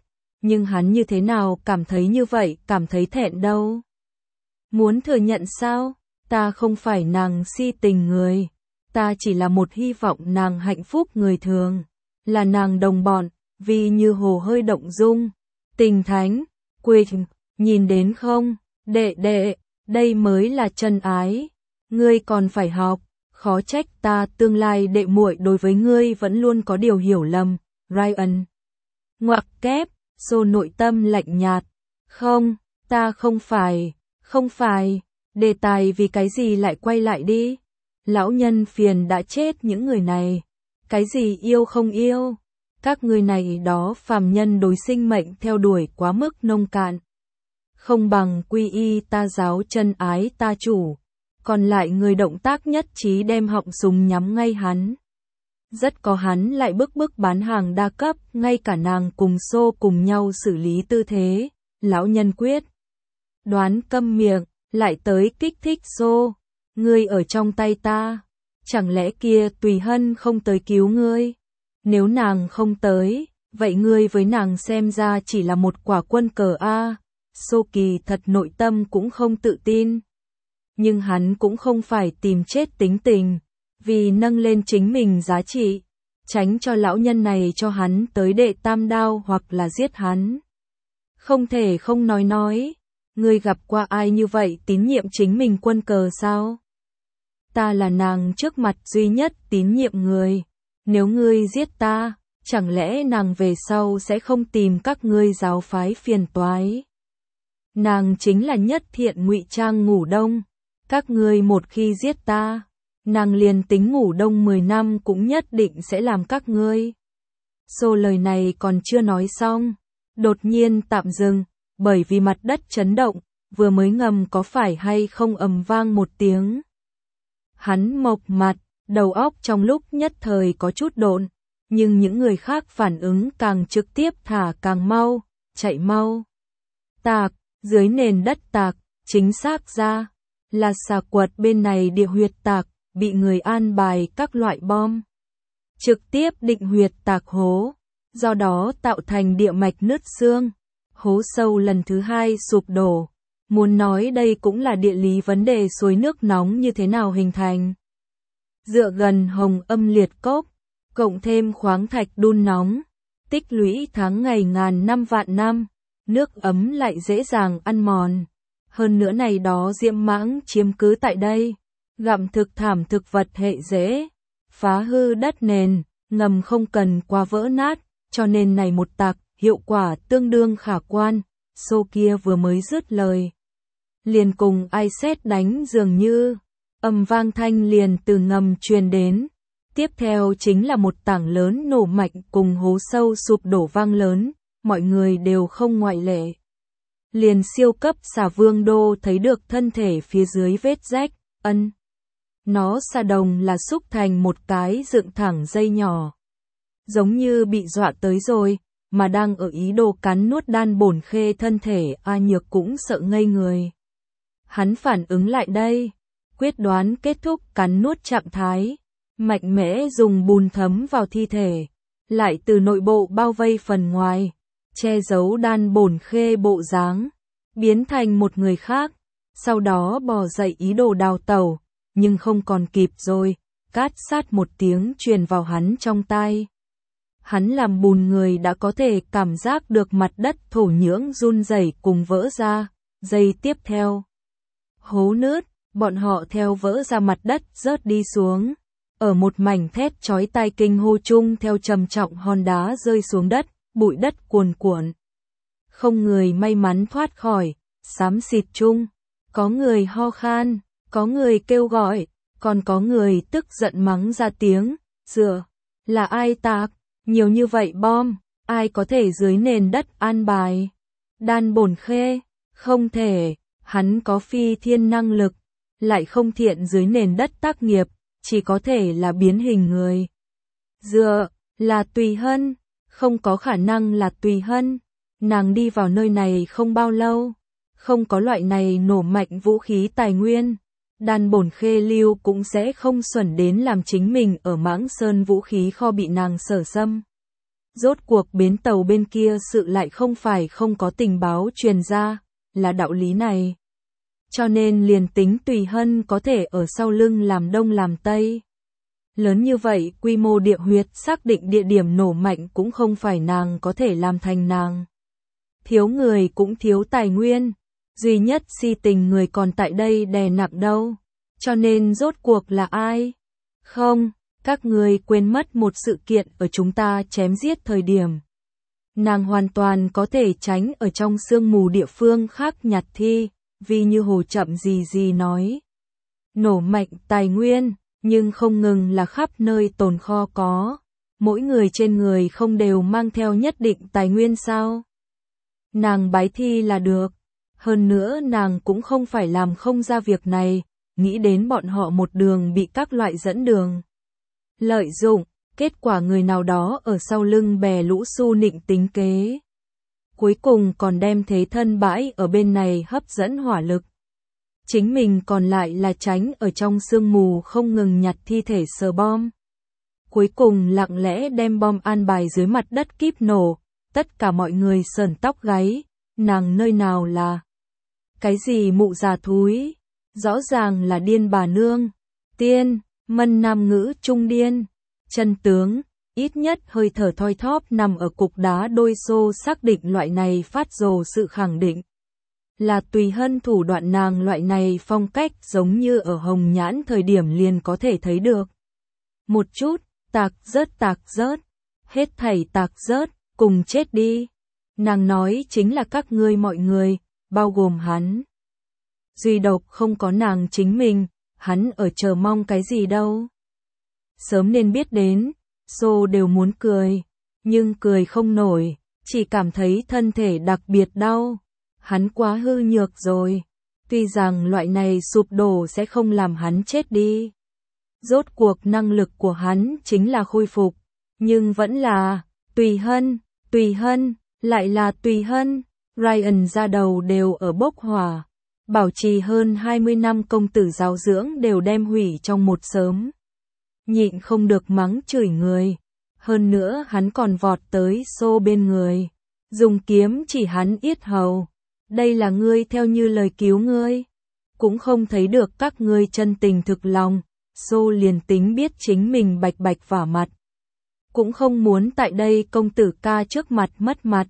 nhưng hắn như thế nào cảm thấy như vậy, cảm thấy thẹn đâu. Muốn thừa nhận sao? Ta không phải nàng si tình người, ta chỉ là một hy vọng nàng hạnh phúc người thường, là nàng đồng bọn, vì như hồ hơi động dung. Tình thánh, Quỳnh, nhìn đến không, đệ đệ, đây mới là chân ái, ngươi còn phải học, khó trách ta tương lai đệ muội đối với ngươi vẫn luôn có điều hiểu lầm, Ryan. Ngoặc kép, Xô nội tâm lạnh nhạt, không, ta không phải, đề tài vì cái gì lại quay lại đi, lão nhân phiền đã chết những người này, cái gì yêu không yêu. Các ngươi này đó phàm nhân đối sinh mệnh theo đuổi quá mức nông cạn. Không bằng quy y ta giáo chân ái ta chủ. Còn lại người động tác nhất trí đem họng súng nhắm ngay hắn. Rất có hắn lại bức bán hàng đa cấp, ngay cả nàng cùng Xô cùng nhau xử lý tư thế. Lão nhân quyết đoán câm miệng, lại tới kích thích Xô. Ngươi ở trong tay ta. Chẳng lẽ kia Tùy Hân không tới cứu ngươi? Nếu nàng không tới, vậy ngươi với nàng xem ra chỉ là một quả quân cờ a. Xô kỳ thật nội tâm cũng không tự tin. Nhưng hắn cũng không phải tìm chết tính tình, vì nâng lên chính mình giá trị, tránh cho lão nhân này cho hắn tới đệ tam đao hoặc là giết hắn. Không thể không nói, ngươi gặp qua ai như vậy tín nhiệm chính mình quân cờ sao? Ta là nàng trước mặt duy nhất tín nhiệm người. Nếu ngươi giết ta, chẳng lẽ nàng về sau sẽ không tìm các ngươi giáo phái phiền toái? Nàng chính là nhất thiện ngụy trang ngủ đông. Các ngươi một khi giết ta, nàng liền tính ngủ đông 10 năm cũng nhất định sẽ làm các ngươi. Xô lời này còn chưa nói xong, đột nhiên tạm dừng, bởi vì mặt đất chấn động, vừa mới ngầm có phải hay không ầm vang một tiếng. Hắn mộc mặt, đầu óc trong lúc nhất thời có chút độn, nhưng những người khác phản ứng càng trực tiếp thả càng mau, chạy mau. Tạc, dưới nền đất tạc, chính xác ra, là xà quật bên này địa huyệt tạc, bị người an bài các loại bom. Trực tiếp định huyệt tạc hố, do đó tạo thành địa mạch nứt xương, hố sâu lần thứ 2 sụp đổ. Muốn nói đây cũng là địa lý vấn đề suối nước nóng như thế nào hình thành. Dựa gần hồng âm liệt cốc, cộng thêm khoáng thạch đun nóng, tích lũy tháng ngày ngàn năm vạn năm, nước ấm lại dễ dàng ăn mòn. Hơn nữa này đó diễm mãng chiếm cứ tại đây, gặm thực thảm thực vật hệ dễ, phá hư đất nền, ngầm không cần quá vỡ nát, cho nên này một tạc, hiệu quả tương đương khả quan. Xô kia vừa mới dứt lời, liền cùng ai sét đánh dường như, ầm vang thanh liền từ ngầm truyền đến. Tiếp theo chính là một tảng lớn nổ mạnh cùng hố sâu sụp đổ vang lớn, mọi người đều không ngoại lệ. Liền siêu cấp xà vương đô thấy được thân thể phía dưới vết rách, nó xà đồng là xúc thành một cái dựng thẳng dây nhỏ. Giống như bị dọa tới rồi, mà đang ở ý đồ cắn nuốt Đan Bổn Khê thân thể A Nhược cũng sợ ngây người. Hắn phản ứng lại đây, quyết đoán kết thúc cắn nuốt trạng thái, mạnh mẽ dùng bùn thấm vào thi thể, lại từ nội bộ bao vây phần ngoài, che giấu Đan Bổn Khê bộ dáng, biến thành một người khác, sau đó bò dậy ý đồ đào tẩu, nhưng không còn kịp rồi, cát sát một tiếng truyền vào hắn trong tai. Hắn làm bùn người đã có thể cảm giác được mặt đất thổ nhưỡng run rẩy cùng vỡ ra, giây tiếp theo. Hố nứt, bọn họ theo vỡ ra mặt đất rớt đi xuống. Ở một mảnh thét chói tai kinh hô chung theo trầm trọng hòn đá rơi xuống đất, bụi đất cuồn cuộn. Không người may mắn thoát khỏi, xám xịt chung. Có người ho khan, có người kêu gọi, còn có người tức giận mắng ra tiếng, dựa, là ai tạc, nhiều như vậy bom, ai có thể dưới nền đất an bài. Đan Bổn Khê, không thể, hắn có phi thiên năng lực, lại không thiện dưới nền đất tác nghiệp, chỉ có thể là biến hình người. Dựa, là Tùy Hân, không có khả năng là Tùy Hân, nàng đi vào nơi này không bao lâu, không có loại này nổ mạnh vũ khí tài nguyên. Đan Bổn Khê lưu cũng sẽ không xuẩn đến làm chính mình ở Mãng Sơn vũ khí kho bị nàng sở xâm. Rốt cuộc bến tàu bên kia sự lại không phải không có tình báo truyền ra, là đạo lý này. Cho nên liền tính Tùy Hân có thể ở sau lưng làm đông làm tây. Lớn như vậy, quy mô địa huyệt xác định địa điểm nổ mạnh cũng không phải nàng có thể làm thành nàng. Thiếu người cũng thiếu tài nguyên, duy nhất si tình người còn tại đây đè nặng đâu. Cho nên rốt cuộc là ai? Không, các người quên mất một sự kiện ở chúng ta chém giết thời điểm. Nàng hoàn toàn có thể tránh ở trong sương mù địa phương khác nhặt thi, vì như Hồ chậm gì nói. Nổ mạnh tài nguyên, nhưng không ngừng là khắp nơi tồn kho có. Mỗi người trên người không đều mang theo nhất định tài nguyên sao? Nàng bái thi là được. Hơn nữa nàng cũng không phải làm không ra việc này, nghĩ đến bọn họ một đường bị các loại dẫn đường lợi dụng, kết quả người nào đó ở sau lưng bè lũ su nịnh tính kế. Cuối cùng còn đem thế thân bãi ở bên này hấp dẫn hỏa lực. Chính mình còn lại là tránh ở trong sương mù không ngừng nhặt thi thể sờ bom. Cuối cùng lặng lẽ đem bom an bài dưới mặt đất kíp nổ, tất cả mọi người sởn tóc gáy, nàng nơi nào là cái gì mụ già thúi, rõ ràng là điên bà nương, tiên, mân nam ngữ trung điên, chân tướng, ít nhất hơi thở thoi thóp nằm ở cục đá đôi xô xác định loại này phát rồ sự khẳng định. Là Tùy Hân thủ đoạn nàng loại này phong cách giống như ở Hồng Nhãn thời điểm liền có thể thấy được. Một chút, tạc rớt, hết thảy tạc rớt, cùng chết đi. Nàng nói chính là các ngươi mọi người, bao gồm hắn. Duy độc không có nàng chính mình, hắn ở chờ mong cái gì đâu. Sớm nên biết đến, xô đều muốn cười, nhưng cười không nổi, chỉ cảm thấy thân thể đặc biệt đau. Hắn quá hư nhược rồi, tuy rằng loại này sụp đổ sẽ không làm hắn chết đi. Rốt cuộc năng lực của hắn chính là khôi phục, nhưng vẫn là, Tùy Hân, lại là Tùy Hân. Ryan ra đầu đều ở bốc hỏa, bảo trì hơn 20 năm công tử giáo dưỡng đều đem hủy trong một sớm. Nhịn không được mắng chửi người, hơn nữa hắn còn vọt tới xô bên người, dùng kiếm chỉ hắn yết hầu. Đây là ngươi theo như lời cứu ngươi, cũng không thấy được các ngươi chân tình thực lòng, xô liền tính biết chính mình bạch bạch vả mặt. Cũng không muốn tại đây công tử ca trước mặt mất mặt.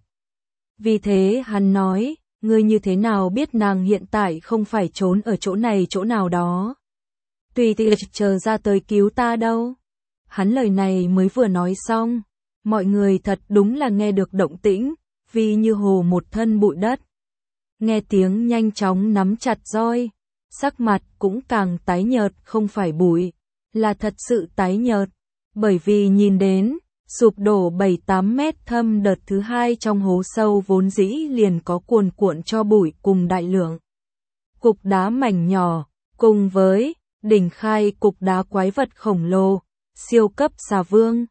Vì thế hắn nói, ngươi như thế nào biết nàng hiện tại không phải trốn ở chỗ này chỗ nào đó. Tùy thì chờ ra tới cứu ta đâu. Hắn lời này mới vừa nói xong, mọi người thật đúng là nghe được động tĩnh, vì như Hồ một thân bụi đất. Nghe tiếng nhanh chóng nắm chặt roi, sắc mặt cũng càng tái nhợt, không phải bụi, là thật sự tái nhợt, bởi vì nhìn đến, sụp đổ 7-8 mét thâm đợt thứ hai trong hố sâu vốn dĩ liền có cuồn cuộn cho bụi cùng đại lượng cục đá mảnh nhỏ, cùng với đỉnh khai cục đá quái vật khổng lồ, siêu cấp xà vương.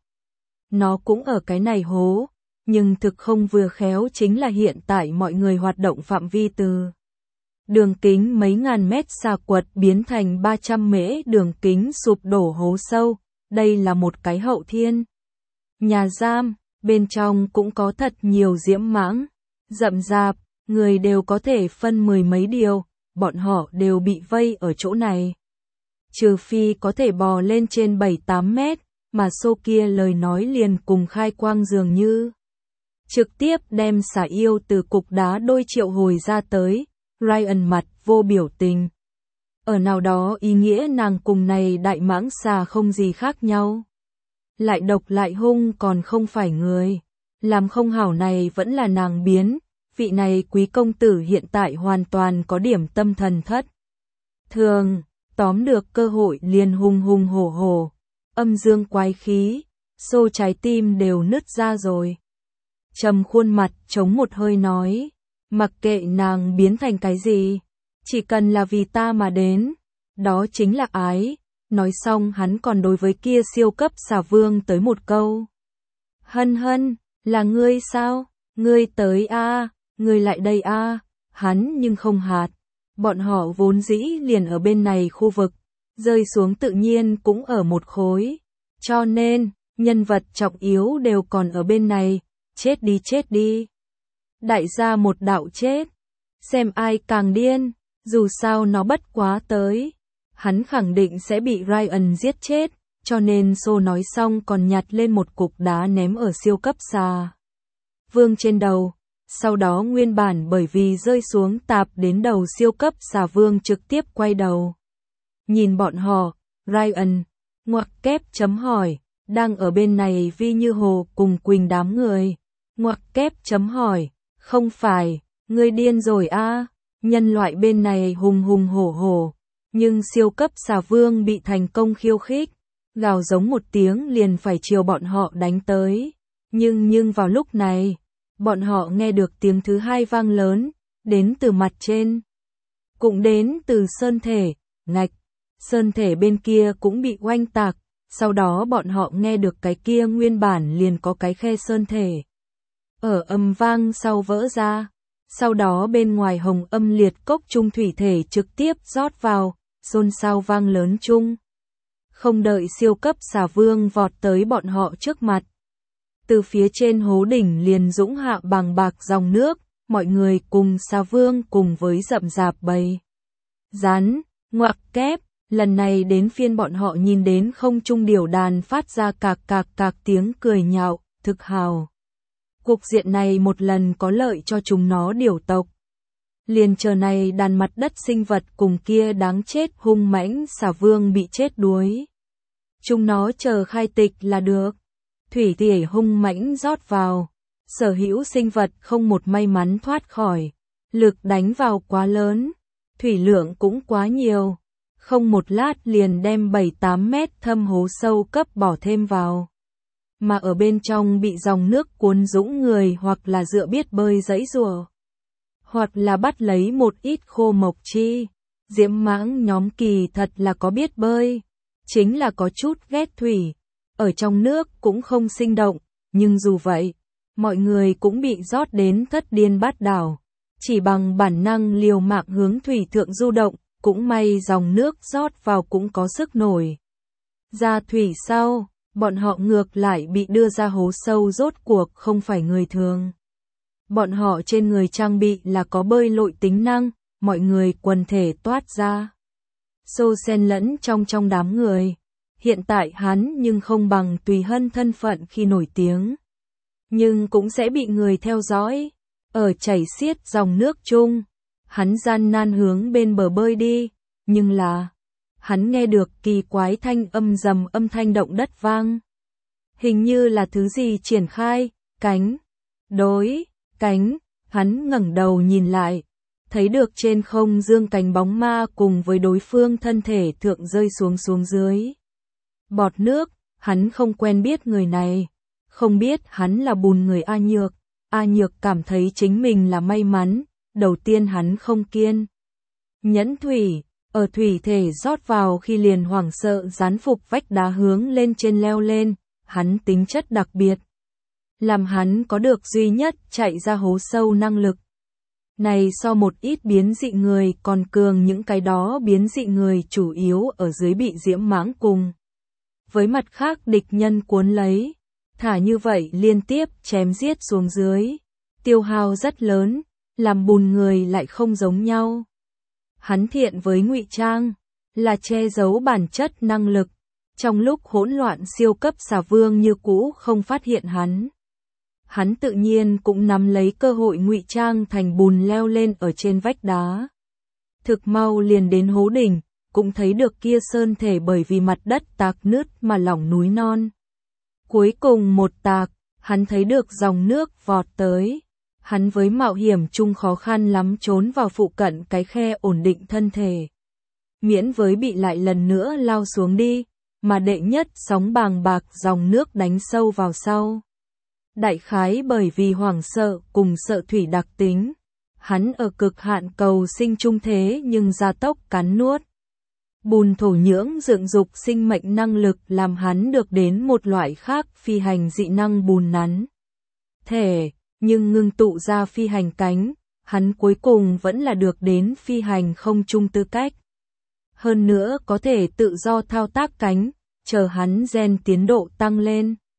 Nó cũng ở cái này hố. Nhưng thực không vừa khéo chính là hiện tại mọi người hoạt động phạm vi từ đường kính mấy ngàn mét xà quật biến thành 300 mễ đường kính sụp đổ hố sâu, đây là một cái hậu thiên. Nhà giam, bên trong cũng có thật nhiều diễm mãng, rậm rạp, người đều có thể phân mười mấy điều, bọn họ đều bị vây ở chỗ này. Trừ phi có thể bò lên trên 7-8 mét, mà xô kia lời nói liền cùng khai quang dường như. Trực tiếp đem xà yêu từ cục đá đôi triệu hồi ra tới, Ryan mặt vô biểu tình. Ở nào đó ý nghĩa nàng cùng này đại mãng xà không gì khác nhau. Lại độc lại hung còn không phải người. Làm không hảo này vẫn là nàng biến, vị này quý công tử hiện tại hoàn toàn có điểm tâm thần thất. Thường, tóm được cơ hội liền hùng hùng hổ hổ, âm dương quái khí, xô trái tim đều nứt ra rồi. Trầm khuôn mặt chống một hơi nói, mặc kệ nàng biến thành cái gì, chỉ cần là vì ta mà đến, đó chính là ái. Nói xong hắn còn đối với kia siêu cấp xà vương tới một câu. Hân hân, là ngươi sao? Ngươi tới a, ngươi lại đây a. Hắn nhưng không hạt. Bọn họ vốn dĩ liền ở bên này khu vực, rơi xuống tự nhiên cũng ở một khối. Cho nên, nhân vật trọng yếu đều còn ở bên này, chết đi. Đại gia một đạo chết, xem ai càng điên, dù sao nó bất quá tới. Hắn khẳng định sẽ bị Ryan giết chết, cho nên Sô nói xong còn nhặt lên một cục đá ném ở siêu cấp xà vương trên đầu. Sau đó nguyên bản bởi vì rơi xuống tạp đến đầu siêu cấp xà vương trực tiếp quay đầu. Nhìn bọn họ, Ryan, ngoặc kép chấm hỏi, đang ở bên này Vi Như Hồ cùng Quỳnh đám người. Ngoặc kép chấm hỏi, không phải, ngươi điên rồi a? Nhân loại bên này hùng hùng hổ hổ, nhưng siêu cấp xà vương bị thành công khiêu khích, gào giống một tiếng liền phải chiều bọn họ đánh tới. Nhưng vào lúc này, bọn họ nghe được tiếng thứ hai vang lớn, đến từ mặt trên, cũng đến từ sơn thể, ngạch. Sơn thể bên kia cũng bị oanh tạc, sau đó bọn họ nghe được cái kia nguyên bản liền có cái khe sơn thể ở âm vang sau vỡ ra, sau đó bên ngoài hồng âm liệt cốc trung thủy thể trực tiếp rót vào, xôn xao vang lớn chung. Không đợi siêu cấp xà vương vọt tới bọn họ trước mặt, từ phía trên hố đỉnh liền dũng hạ bằng bạc dòng nước, mọi người cùng xà vương cùng với rậm rạp bầy rắn, ngoặc kép. Lần này đến phiên bọn họ nhìn đến không trung điểu đàn phát ra cạc tiếng cười nhạo, thực hào. Cục diện này một lần có lợi cho chúng nó điểu tộc. Liền chờ này đàn mặt đất sinh vật cùng kia đáng chết hung mãnh xà vương bị chết đuối. Chúng nó chờ khai tịch là được. Thủy tỉ hung mãnh rót vào. Sở hữu sinh vật không một may mắn thoát khỏi. Lực đánh vào quá lớn. Thủy lượng cũng quá nhiều. Không một lát liền đem 7-8 mét thâm hố sâu cấp bỏ thêm vào. Mà ở bên trong bị dòng nước cuốn dũng người hoặc là dựa biết bơi giãy giụa, hoặc là bắt lấy một ít khô mộc chi. Diễm mãng nhóm kỳ thật là có biết bơi, chính là có chút ghét thủy, ở trong nước cũng không sinh động, nhưng dù vậy, mọi người cũng bị rót đến thất điên bát đảo, chỉ bằng bản năng liều mạng hướng thủy thượng du động. Cũng may dòng nước rót vào cũng có sức nổi ra thủy sau, bọn họ ngược lại bị đưa ra hố sâu rốt cuộc không phải người thường. Bọn họ trên người trang bị là có bơi lội tính năng, mọi người quần thể toát ra. Xô xen lẫn trong đám người. Hiện tại hắn nhưng không bằng Tùy Hân thân phận khi nổi tiếng. Nhưng cũng sẽ bị người theo dõi. Ở chảy xiết dòng nước chung. Hắn gian nan hướng bên bờ bơi đi, nhưng là hắn nghe được kỳ quái thanh âm rầm âm thanh động đất vang. Hình như là thứ gì triển khai, cánh, đối, cánh, hắn ngẩng đầu nhìn lại, thấy được trên không dương cánh bóng ma cùng với đối phương thân thể thượng rơi xuống dưới. Bọt nước, hắn không quen biết người này, không biết hắn là bùn người A Nhược cảm thấy chính mình là may mắn. Đầu tiên hắn không kiên nhẫn thủy, ở thủy thể rót vào khi liền hoảng sợ gián phục vách đá hướng lên trên leo lên, hắn tính chất đặc biệt. Làm hắn có được duy nhất chạy ra hố sâu năng lực. Này so một ít biến dị người còn cường những cái đó biến dị người chủ yếu ở dưới bị diễm mãng cùng. Với mặt khác địch nhân cuốn lấy, thả như vậy liên tiếp chém giết xuống dưới, tiêu hao rất lớn. Làm bùn người lại không giống nhau. Hắn thiện với ngụy trang, là che giấu bản chất năng lực. Trong lúc hỗn loạn siêu cấp xà vương như cũ không phát hiện hắn. Hắn tự nhiên cũng nắm lấy cơ hội ngụy trang thành bùn leo lên ở trên vách đá. Thực mau liền đến hố đỉnh, cũng thấy được kia sơn thể bởi vì mặt đất tạc nứt mà lỏng núi non. Cuối cùng một tạc, hắn thấy được dòng nước vọt tới. Hắn với mạo hiểm chung khó khăn lắm trốn vào phụ cận cái khe ổn định thân thể. Miễn với bị lại lần nữa lao xuống đi, mà đệ nhất sóng bàng bạc dòng nước đánh sâu vào sau. Đại khái bởi vì hoảng sợ cùng sợ thủy đặc tính, hắn ở cực hạn cầu sinh trung thế nhưng gia tốc cắn nuốt. Bùn thổ nhưỡng dựng dục sinh mệnh năng lực làm hắn được đến một loại khác phi hành dị năng bùn nắn thể. Nhưng ngưng tụ ra phi hành cánh, hắn cuối cùng vẫn là được đến phi hành không trung tư cách. Hơn nữa có thể tự do thao tác cánh, chờ hắn gen tiến độ tăng lên,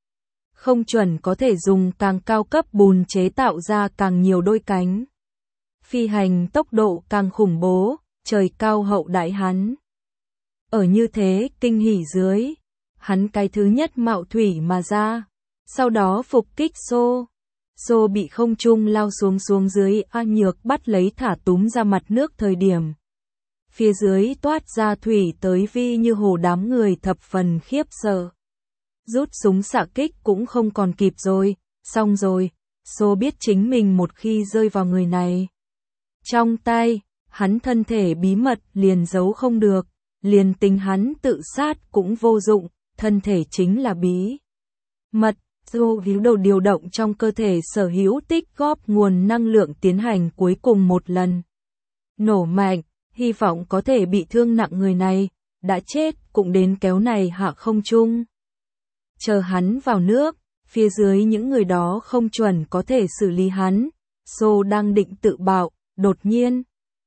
không chuẩn có thể dùng càng cao cấp bùn chế tạo ra càng nhiều đôi cánh. Phi hành tốc độ càng khủng bố, trời cao hậu đãi hắn. Ở như thế kinh hỉ dưới, hắn cái thứ nhất mạo thủy mà ra, sau đó phục kích Xô. Xô bị không trung lao xuống dưới, A Nhược bắt lấy thả túm ra mặt nước thời điểm. Phía dưới toát ra thủy tới vi như hồ, đám người thập phần khiếp sợ. Rút súng xạ kích cũng không còn kịp rồi, xong rồi, Xô biết chính mình một khi rơi vào người này. Trong tay, hắn thân thể bí mật liền giấu không được, liền tính hắn tự sát cũng vô dụng, thân thể chính là bí mật. Xô víu đầu điều động trong cơ thể sở hữu tích góp nguồn năng lượng tiến hành cuối cùng một lần nổ mạnh, hy vọng có thể bị thương nặng người này, đã chết cũng đến kéo này hạ không trung. Chờ hắn vào nước, phía dưới những người đó không chuẩn có thể xử lý hắn. Xô đang định tự bạo, đột nhiên.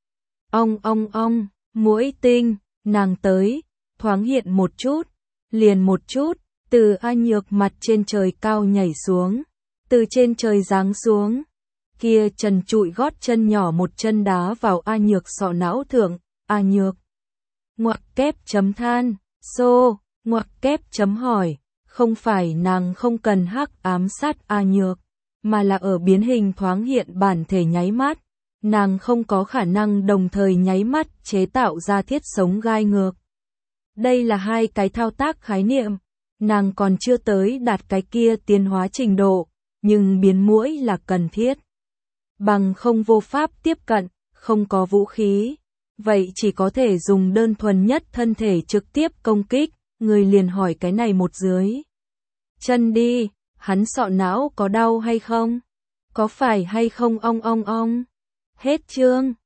Ong, mũi tinh, nàng tới, thoáng hiện một chút, liền một chút, từ A Nhược mặt trên trời cao nhảy xuống, từ trên trời giáng xuống. Kia trần trụi gót chân nhỏ một chân đá vào A Nhược sọ não thượng, A Nhược. Ngoặc kép chấm than, Xô, ngoặc kép chấm hỏi, không phải nàng không cần hắc ám sát A Nhược, mà là ở biến hình thoáng hiện bản thể nháy mắt, nàng không có khả năng đồng thời nháy mắt chế tạo ra thiết sống gai ngược. Đây là hai cái thao tác khái niệm, nàng còn chưa tới đạt cái kia tiến hóa trình độ, nhưng biến mũi là cần thiết. Bằng không vô pháp tiếp cận, không có vũ khí, vậy chỉ có thể dùng đơn thuần nhất thân thể trực tiếp công kích, người liền hỏi cái này một dưới. Chân đi, hắn sọ não có đau hay không? Có phải hay không ong? Hết chương.